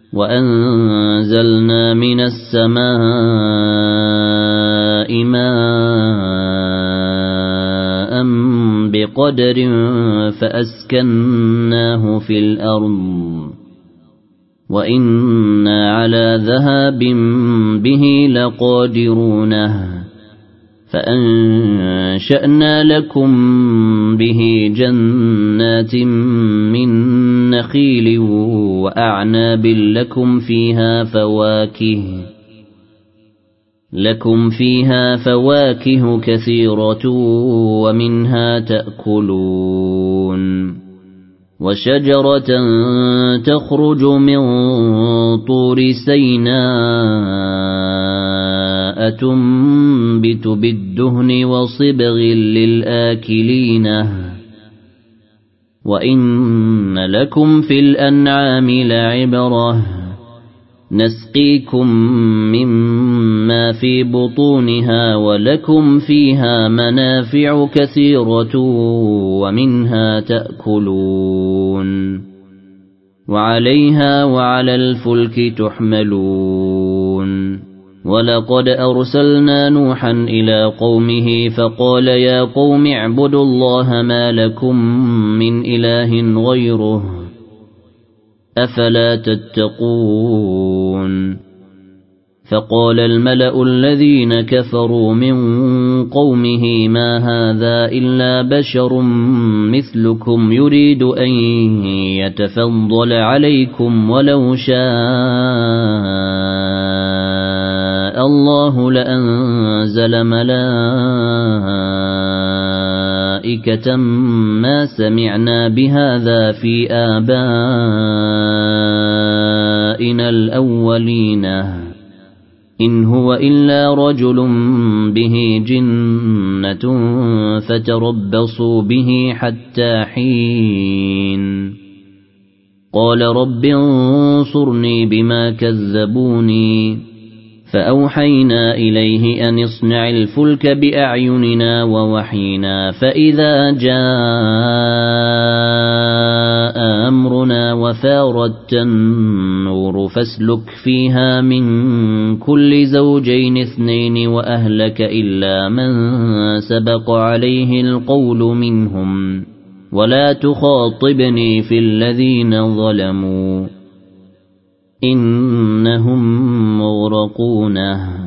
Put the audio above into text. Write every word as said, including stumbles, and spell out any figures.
وأنزلنا من السماء ماء بقدر فأسكناه في الأرض وإنا على ذهاب به لقادرون فأنشأنا لكم به جنات من نخيل وأعناب لكم فيها فواكه لكم فيها فواكه كثيرة ومنها تأكلون وشجرة تخرج من طور سيناء تنبت بالدهن وصبغ للآكلين وإن لكم في الأنعام لعبرة نسقيكم مما في بطونها ولكم فيها منافع كثيرة ومنها تأكلون وعليها وعلى الفلك تحملون ولقد أرسلنا نوحا إلى قومه فقال يا قوم اعبدوا الله ما لكم من إله غيره أفلا تتقون فقال الملأ الذين كفروا من قومه ما هذا إلا بشر مثلكم يريد أن يتفضل عليكم ولو شاء الله لأنزل ملائكة ما سمعنا بهذا في آبائنا الأولين إن هو إلا رجل به جنة فتربصوا به حتى حين قال رب انصرني بما كذبوني فأوحينا إليه أن اصنع الفلك بأعيننا ووحينا فإذا جاء أمرنا وفارت النور فاسلك فيها من كل زوجين اثنين وأهلك إلا من سبق عليه القول منهم ولا تخاطبني في الذين ظلموا إنهم مغرقون